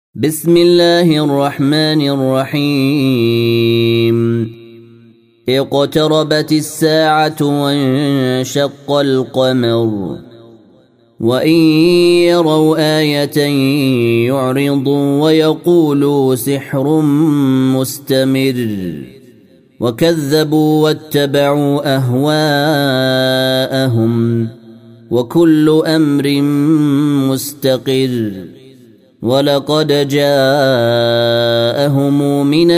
بسم الله الرحمن الرحيم. اقتربت الساعة وانشق القمر وإن يروا آية يعرضوا ويقولوا سحر مستمر وكذبوا واتبعوا أهواءهم وكل أمر مستقر ولقد جاءهم من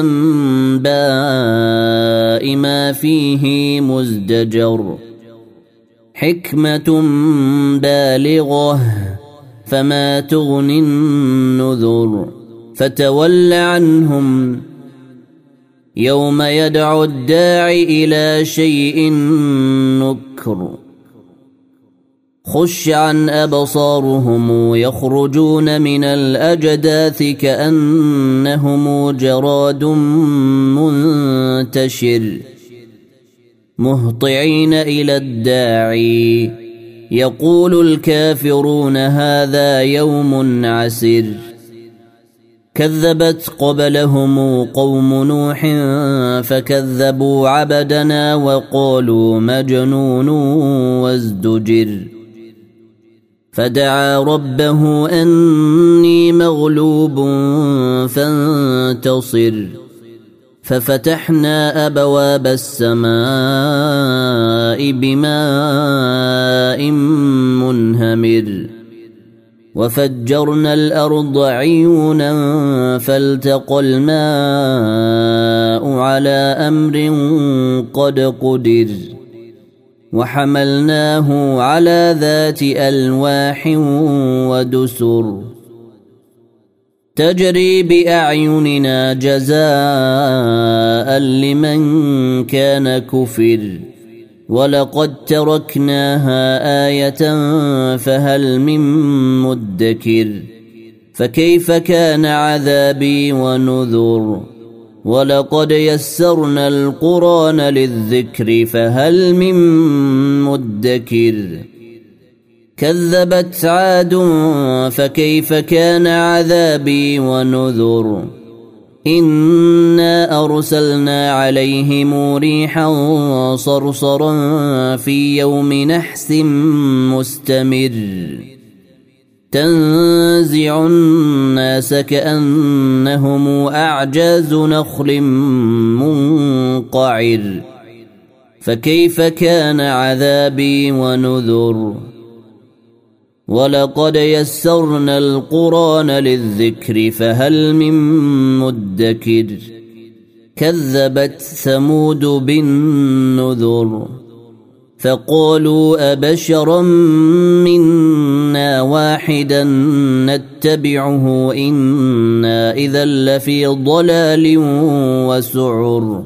الأنباء ما فيه مزدجر حكمة بالغة فما تغني النذر فتول عنهم يوم يدعو الداعي إلى شيء نكر خش عن أبصارهم يخرجون من الأجداث كأنهم جراد منتشر مهطعين إلى الداعي يقول الكافرون هذا يوم عسر كذبت قبلهم قوم نوح فكذبوا عبدنا وقالوا مجنون وازدجر فدعا ربه أني مغلوب فانتصر ففتحنا أبواب السماء بماء منهمر وفجرنا الأرض عيونا فالتقى الماء على أمر قد قدر وحملناه على ذات ألواح ودسر تجري بأعيننا جزاء لمن كان كفر ولقد تركناها آية فهل من مدكر فكيف كان عذابي ونذر ولقد يسرنا القرآن للذكر فهل من مدكر كذبت عاد فكيف كان عذابي ونذر إنا أرسلنا عليهم ريحا صرصرا في يوم نحس مستمر تنزع الناس كأنهم أعجاز نخل منقعر فكيف كان عذابي ونذر ولقد يسرنا القرآن للذكر فهل من مدكر كذبت ثمود بالنذر فقالوا أبشرا منا واحدا نتبعه إنا إذا لفي ضلال وسعر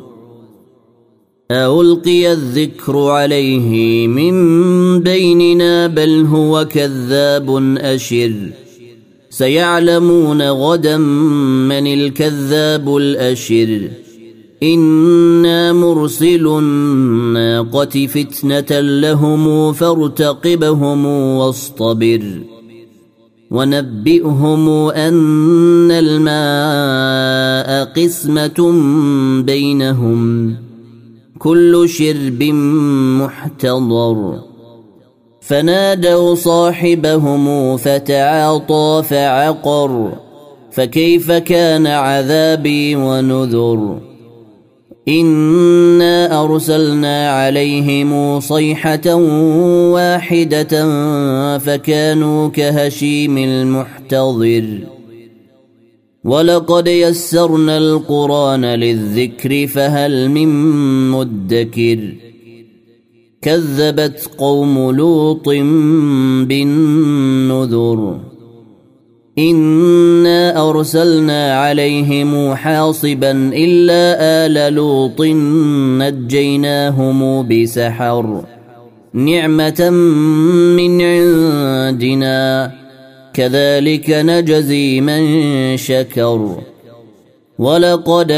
ألقي الذكر عليه من بيننا بل هو كذاب أشر سيعلمون غدا من الكذاب الأشر إنا مرسل الناقة فتنة لهم فارتقبهم واصطبر ونبئهم أن الماء قسمة بينهم كل شرب محتضر فنادوا صاحبهم فتعاطى فعقر فكيف كان عذابي ونذر إنا أرسلنا عليهم صيحة واحدة فكانوا كهشيم المحتضر ولقد يسرنا القرآن للذكر فهل من مدكر كذبت قوم لوط بالنذر إنا أرسلنا عليهم حاصبا إلا آل لوط نجيناهم بسحر نعمة من عندنا كذلك نجزي من شكر ولقد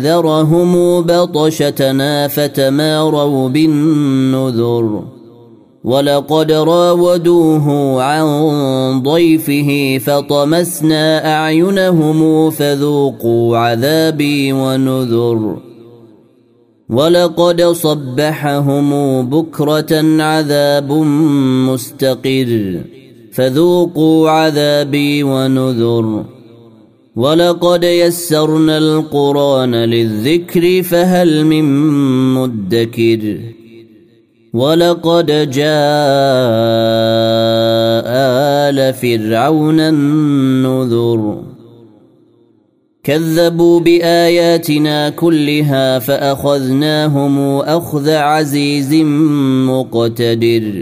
أنذرهم بطشتنا فتماروا بالنذر ولقد راودوه عن ضيفه فطمسنا أعينهم فذوقوا عذابي ونذر ولقد صبحهم بكرة عذاب مستقر فذوقوا عذابي ونذر ولقد يسرنا القرآن للذكر فهل من مدكر ولقد جاء آل فرعون النذر كذبوا بآياتنا كلها فأخذناهم أخذ عزيز مقتدر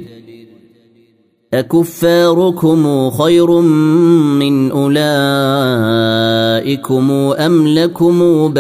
أكفاركم خير من أولئكم أم لكم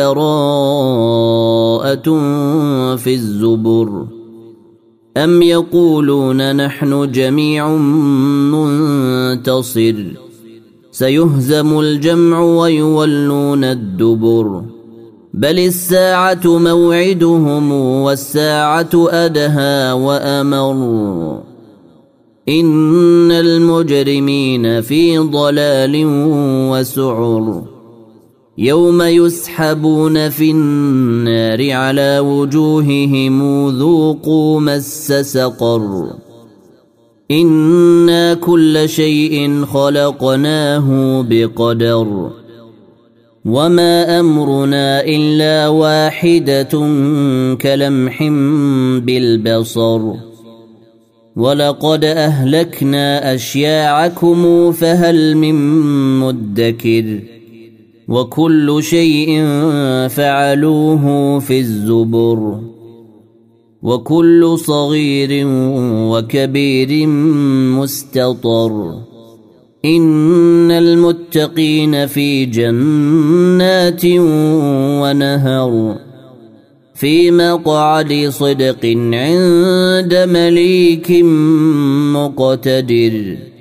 براءة في الزبر أم يقولون نحن جميع منتصر سيهزم الجمع ويولون الدبر بل الساعة موعدهم والساعة أدهى وأمر إن المجرمين في ضلال وسعر يوم يسحبون في النار على وجوههم ذوقوا مس سقر إنا كل شيء خلقناه بقدر وما أمرنا إلا واحدة كلمح بالبصر ولقد أهلكنا أشياعكم فهل من مدكر وكل شيء فعلوه في الزبر وكل صغير وكبير مستطر إن المتقين في جنات ونهر في مقعد صدق عند مليك مقتدر